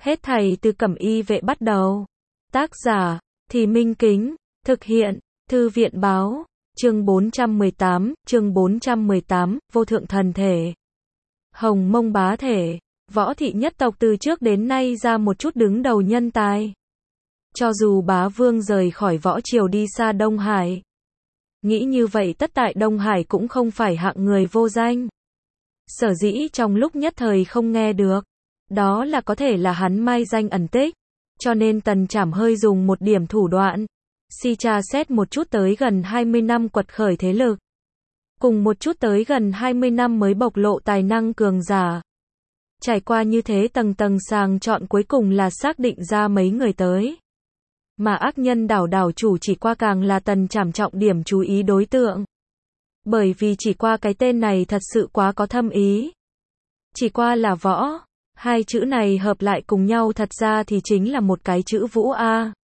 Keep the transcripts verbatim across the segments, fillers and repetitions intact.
Hết thảy từ Cẩm Y Vệ bắt đầu. Tác giả, Thì Minh Kính, thực hiện, Thư viện Báo, chương bốn trăm mười tám, chương bốn trăm mười tám, vô thượng thần thể. Hồng Mông bá thể, võ thị nhất tộc từ trước đến nay ra một chút đứng đầu nhân tài. Cho dù bá vương rời khỏi võ triều đi xa Đông Hải. Nghĩ như vậy tất tại Đông Hải cũng không phải hạng người vô danh. Sở dĩ trong lúc nhất thời không nghe được, đó là có thể là hắn mai danh ẩn tích. Cho nên Tần Trảm hơi dùng một điểm thủ đoạn, si tra xét một chút tới gần hai mươi năm quật khởi thế lực. Cùng một chút tới gần hai mươi năm mới bộc lộ tài năng cường giả. Trải qua như thế tầng tầng sàng chọn cuối cùng là xác định ra mấy người tới. Mà ác nhân đảo đảo chủ chỉ qua càng là Tần Trảm trọng điểm chú ý đối tượng. Bởi vì chỉ qua cái tên này thật sự quá có thâm ý. Chỉ qua là võ, hai chữ này hợp lại cùng nhau thật ra thì chính là một cái chữ Vũ A.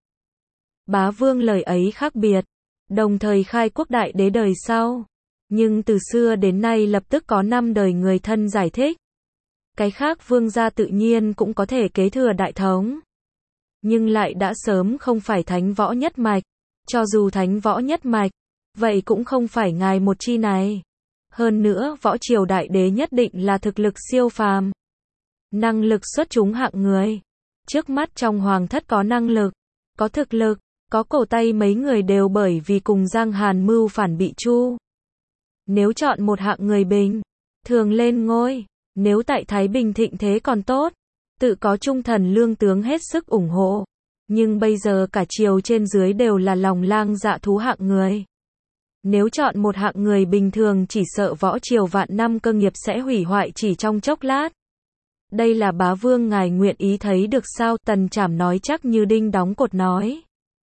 Bá vương lời ấy khác biệt, đồng thời khai quốc đại đế đời sau. Nhưng từ xưa đến nay lập tức có năm đời người thân giải thích. Cái khác vương gia tự nhiên cũng có thể kế thừa đại thống. Nhưng lại đã sớm không phải thánh võ nhất mạch. Cho dù thánh võ nhất mạch, vậy cũng không phải ngài một chi này. Hơn nữa võ triều đại đế nhất định là thực lực siêu phàm. Năng lực xuất chúng hạng người. Trước mắt trong hoàng thất có năng lực, có thực lực, có cổ tay mấy người đều bởi vì cùng Giang Hàn mưu phản bị tru. Nếu chọn một hạng người bình thường lên ngôi, nếu tại Thái Bình thịnh thế còn tốt, tự có trung thần lương tướng hết sức ủng hộ. Nhưng bây giờ cả triều trên dưới đều là lòng lang dạ thú hạng người. Nếu chọn một hạng người bình thường chỉ sợ võ triều vạn năm cơ nghiệp sẽ hủy hoại chỉ trong chốc lát. Đây là bá vương ngài nguyện ý thấy được sao? Tần Trảm nói chắc như đinh đóng cột nói.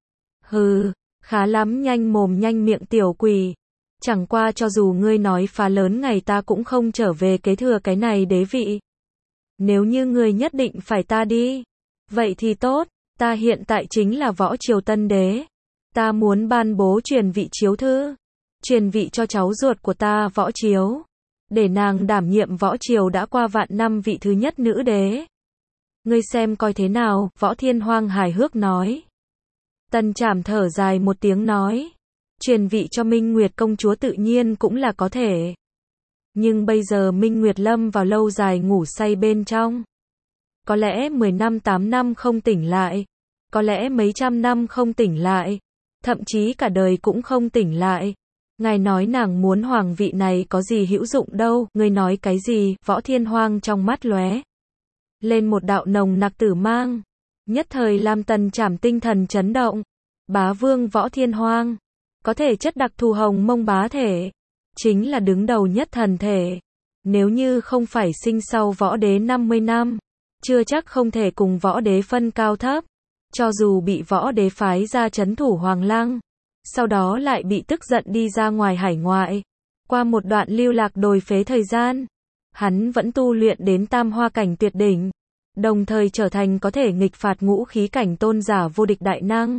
Hừ, khá lắm, nhanh mồm nhanh miệng tiểu quỷ. Chẳng qua cho dù ngươi nói phá lớn ngày ta cũng không trở về kế thừa cái này đế vị. Nếu như ngươi nhất định phải ta đi, vậy thì tốt, ta hiện tại chính là võ triều tân đế. Ta muốn ban bố truyền vị chiếu thư, truyền vị cho cháu ruột của ta võ chiếu. Để nàng đảm nhiệm võ triều đã qua vạn năm vị thứ nhất nữ đế. Ngươi xem coi thế nào, Võ Thiên Hoang hài hước nói. Tần Trảm thở dài một tiếng nói. Truyền vị cho Minh Nguyệt công chúa tự nhiên cũng là có thể. Nhưng bây giờ Minh Nguyệt lâm vào lâu dài ngủ say bên trong. Có lẽ mười năm tám năm không tỉnh lại. Có lẽ mấy trăm năm không tỉnh lại. Thậm chí cả đời cũng không tỉnh lại. Ngài nói nàng muốn hoàng vị này có gì hữu dụng đâu, ngươi nói cái gì? Võ Thiên Hoang trong mắt lóe lên một đạo nồng nặc tử mang, nhất thời làm Tần Trảm tinh thần chấn động. Bá vương Võ Thiên Hoang, có thể chất đặc thù Hồng Mông bá thể, chính là đứng đầu nhất thần thể. Nếu như không phải sinh sau võ đế năm mươi năm, chưa chắc không thể cùng võ đế phân cao thấp. Cho dù bị võ đế phái ra trấn thủ Hoàng Lăng, sau đó lại bị tức giận đi ra ngoài hải ngoại. Qua một đoạn lưu lạc đồi phế thời gian, hắn vẫn tu luyện đến tam hoa cảnh tuyệt đỉnh, đồng thời trở thành có thể nghịch phạt ngũ khí cảnh tôn giả vô địch đại năng.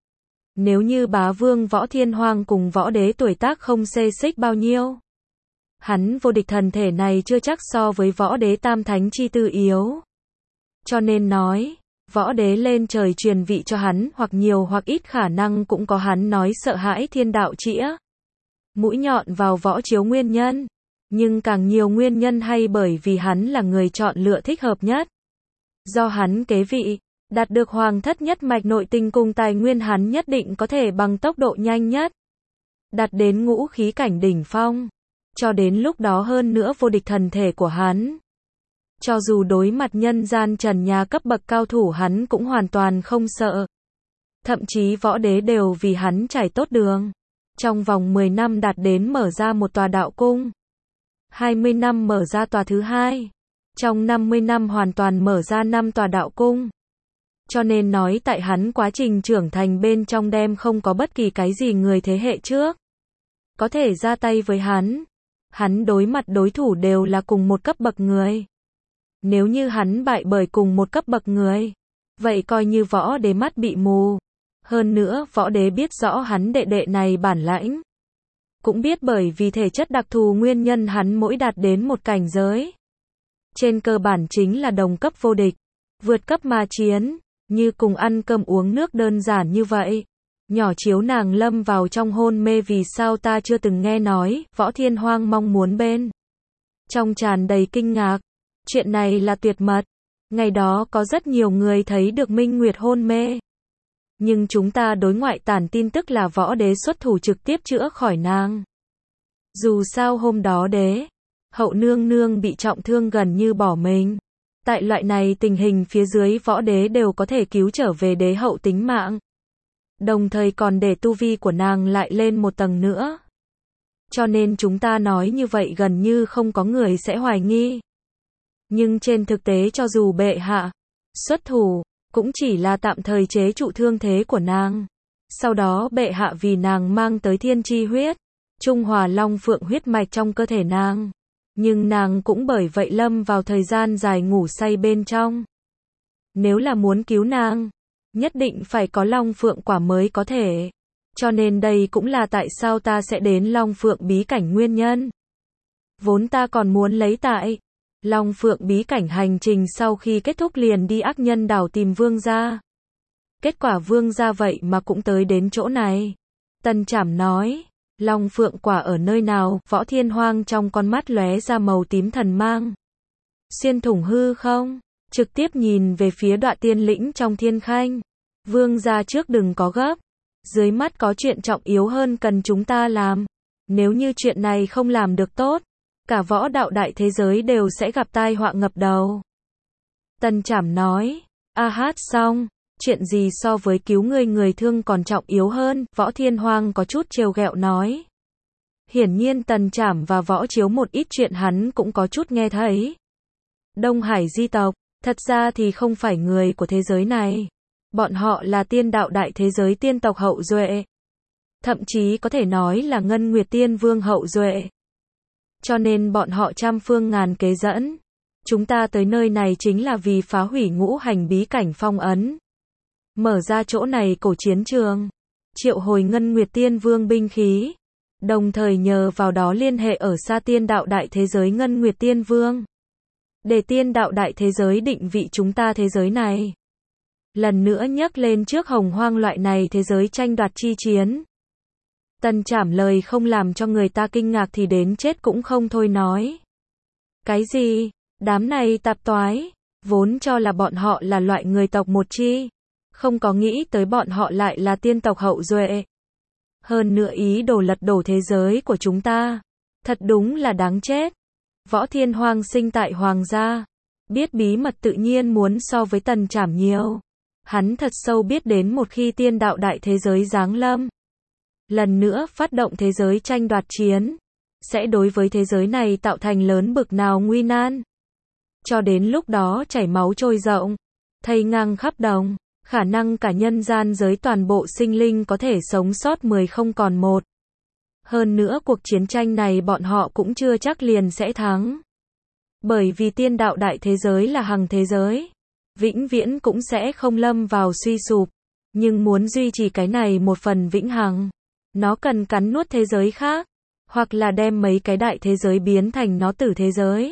Nếu như bá vương Võ Thiên Hoang cùng võ đế tuổi tác không xê xích bao nhiêu, hắn vô địch thần thể này chưa chắc so với võ đế tam thánh chi tư yếu. Cho nên nói, võ đế lên trời truyền vị cho hắn, hoặc nhiều hoặc ít khả năng cũng có hắn nói sợ hãi thiên đạo chĩa mũi nhọn vào võ chiếu nguyên nhân. Nhưng càng nhiều nguyên nhân hay bởi vì hắn là người chọn lựa thích hợp nhất. Do hắn kế vị, đạt được hoàng thất nhất mạch nội tình cùng tài nguyên, hắn nhất định có thể bằng tốc độ nhanh nhất đạt đến ngũ khí cảnh đỉnh phong. Cho đến lúc đó hơn nữa vô địch thần thể của hắn, cho dù đối mặt nhân gian trần nhà cấp bậc cao thủ hắn cũng hoàn toàn không sợ. Thậm chí võ đế đều vì hắn trải tốt đường. Trong vòng mười năm đạt đến mở ra một tòa đạo cung. hai mươi năm mở ra tòa thứ hai. Trong năm mươi năm hoàn toàn mở ra năm tòa đạo cung. Cho nên nói tại hắn quá trình trưởng thành bên trong đem không có bất kỳ cái gì người thế hệ trước có thể ra tay với hắn. Hắn đối mặt đối thủ đều là cùng một cấp bậc người. Nếu như hắn bại bởi cùng một cấp bậc người, vậy coi như võ đế mắt bị mù. Hơn nữa, võ đế biết rõ hắn đệ đệ này bản lãnh. Cũng biết bởi vì thể chất đặc thù nguyên nhân hắn mỗi đạt đến một cảnh giới. Trên cơ bản chính là đồng cấp vô địch. Vượt cấp mà chiến, như cùng ăn cơm uống nước đơn giản như vậy. Nhỏ chiếu nàng lâm vào trong hôn mê vì sao ta chưa từng nghe nói, Võ Thiên Hoang mong muốn bên. Trong tràn đầy kinh ngạc, chuyện này là tuyệt mật. Ngày đó có rất nhiều người thấy được Minh Nguyệt hôn mê. Nhưng chúng ta đối ngoại tản tin tức là võ đế xuất thủ trực tiếp chữa khỏi nàng. Dù sao hôm đó đế, hậu nương nương bị trọng thương gần như bỏ mình. Tại loại này tình hình phía dưới võ đế đều có thể cứu trở về đế hậu tính mạng. Đồng thời còn để tu vi của nàng lại lên một tầng nữa. Cho nên chúng ta nói như vậy gần như không có người sẽ hoài nghi. Nhưng trên thực tế cho dù bệ hạ xuất thủ, cũng chỉ là tạm thời chế trụ thương thế của nàng. Sau đó bệ hạ vì nàng mang tới thiên chi huyết, trung hòa long phượng huyết mạch trong cơ thể nàng. Nhưng nàng cũng bởi vậy lâm vào thời gian dài ngủ say bên trong. Nếu là muốn cứu nàng, nhất định phải có long phượng quả mới có thể. Cho nên đây cũng là tại sao ta sẽ đến long phượng bí cảnh nguyên nhân. Vốn ta còn muốn lấy tại Long Phượng bí cảnh hành trình sau khi kết thúc liền đi ác nhân đảo tìm vương gia. Kết quả vương gia vậy mà cũng tới đến chỗ này. Tân Trảm nói, Long Phượng quả ở nơi nào? Võ Thiên Hoang trong con mắt lóe ra màu tím thần mang. Xuyên thủng hư không? Trực tiếp nhìn về phía Đoạ Tiên Lĩnh trong thiên khanh. Vương gia trước đừng có gấp. Dưới mắt có chuyện trọng yếu hơn cần chúng ta làm. Nếu như chuyện này không làm được tốt, cả võ đạo đại thế giới đều sẽ gặp tai họa ngập đầu. Tân Trảm nói, a hát xong, chuyện gì so với cứu người người thương còn trọng yếu hơn, Võ Thiên Hoang có chút trêu ghẹo nói. Hiển nhiên Tần Trảm và Võ Chiếu một ít chuyện hắn cũng có chút nghe thấy. Đông Hải di tộc, thật ra thì không phải người của thế giới này. Bọn họ là tiên đạo đại thế giới tiên tộc hậu duệ. Thậm chí có thể nói là Ngân Nguyệt Tiên Vương hậu duệ. Cho nên bọn họ trăm phương ngàn kế dẫn. Chúng ta tới nơi này chính là vì phá hủy ngũ hành bí cảnh phong ấn. Mở ra chỗ này cổ chiến trường. Triệu hồi Ngân Nguyệt Tiên Vương binh khí. Đồng thời nhờ vào đó liên hệ ở xa tiên đạo đại thế giới Ngân Nguyệt Tiên Vương. Để tiên đạo đại thế giới định vị chúng ta thế giới này. Lần nữa nhắc lên trước hồng hoang loại này thế giới tranh đoạt chi chiến. Tân Trảm lời không làm cho người ta kinh ngạc thì đến chết cũng không thôi nói. Cái gì? Đám này tạp toái. Vốn cho là bọn họ là loại người tộc một chi. Không có nghĩ tới bọn họ lại là tiên tộc hậu duệ. Hơn nữa ý đồ lật đổ thế giới của chúng ta. Thật đúng là đáng chết. Võ Thiên Hoang sinh tại hoàng gia. Biết bí mật tự nhiên muốn so với Tần Trảm nhiều. Hắn thật sâu biết đến một khi tiên đạo đại thế giới giáng lâm. Lần nữa phát động thế giới tranh đoạt chiến. Sẽ đối với thế giới này tạo thành lớn bực nào nguy nan. Cho đến lúc đó chảy máu trôi rộng. Thây ngang khắp đồng. Khả năng cả nhân gian giới toàn bộ sinh linh có thể sống sót mười không còn một. Hơn nữa cuộc chiến tranh này bọn họ cũng chưa chắc liền sẽ thắng. Bởi vì tiên đạo đại thế giới là hằng thế giới. Vĩnh viễn cũng sẽ không lâm vào suy sụp. Nhưng muốn duy trì cái này một phần vĩnh hằng. Nó cần cắn nuốt thế giới khác. Hoặc là đem mấy cái đại thế giới biến thành nó tử thế giới.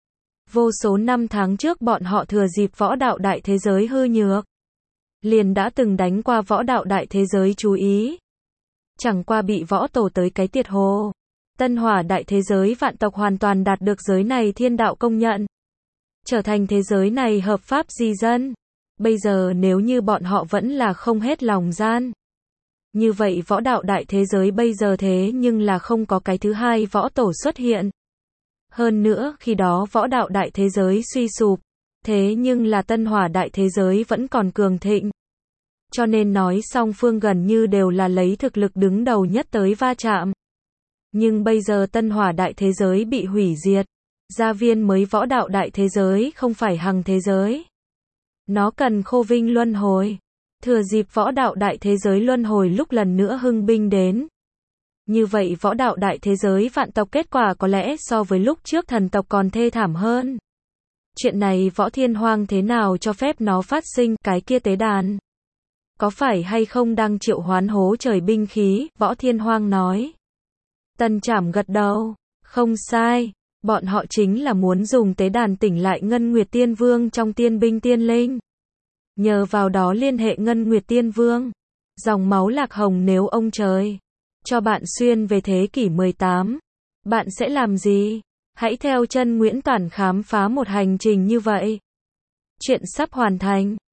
Vô số năm tháng trước bọn họ thừa dịp võ đạo đại thế giới hư nhược. Liền đã từng đánh qua võ đạo đại thế giới chú ý. Chẳng qua bị võ tổ tới cái tiệt hồ. Tân hỏa đại thế giới vạn tộc hoàn toàn đạt được giới này thiên đạo công nhận. Trở thành thế giới này hợp pháp di dân. Bây giờ nếu như bọn họ vẫn là không hết lòng gian. Như vậy võ đạo đại thế giới bây giờ thế nhưng là không có cái thứ hai võ tổ xuất hiện. Hơn nữa khi đó võ đạo đại thế giới suy sụp. Thế nhưng là tân hỏa đại thế giới vẫn còn cường thịnh. Cho nên nói song phương gần như đều là lấy thực lực đứng đầu nhất tới va chạm. Nhưng bây giờ tân hỏa đại thế giới bị hủy diệt. Gia viên mới võ đạo đại thế giới không phải hằng thế giới. Nó cần khô vinh luân hồi. Thừa dịp võ đạo đại thế giới luân hồi lúc lần nữa hưng binh đến. Như vậy võ đạo đại thế giới vạn tộc kết quả có lẽ so với lúc trước thần tộc còn thê thảm hơn. Chuyện này Võ Thiên Hoang thế nào cho phép nó phát sinh, cái kia tế đàn. Có phải hay không đang triệu hoán hố trời binh khí, Võ Thiên Hoang nói. Tần Trảm gật đầu, không sai, Bọn họ chính là muốn dùng tế đàn tỉnh lại Ngân Nguyệt Tiên Vương trong tiên binh tiên linh. Nhờ vào đó liên hệ Ngân Nguyệt Tiên Vương. Dòng máu Lạc Hồng nếu ông trời cho bạn xuyên về thế kỷ mười tám, bạn sẽ làm gì? Hãy theo chân Nguyễn Toản khám phá một hành trình như vậy. Chuyện sắp hoàn thành.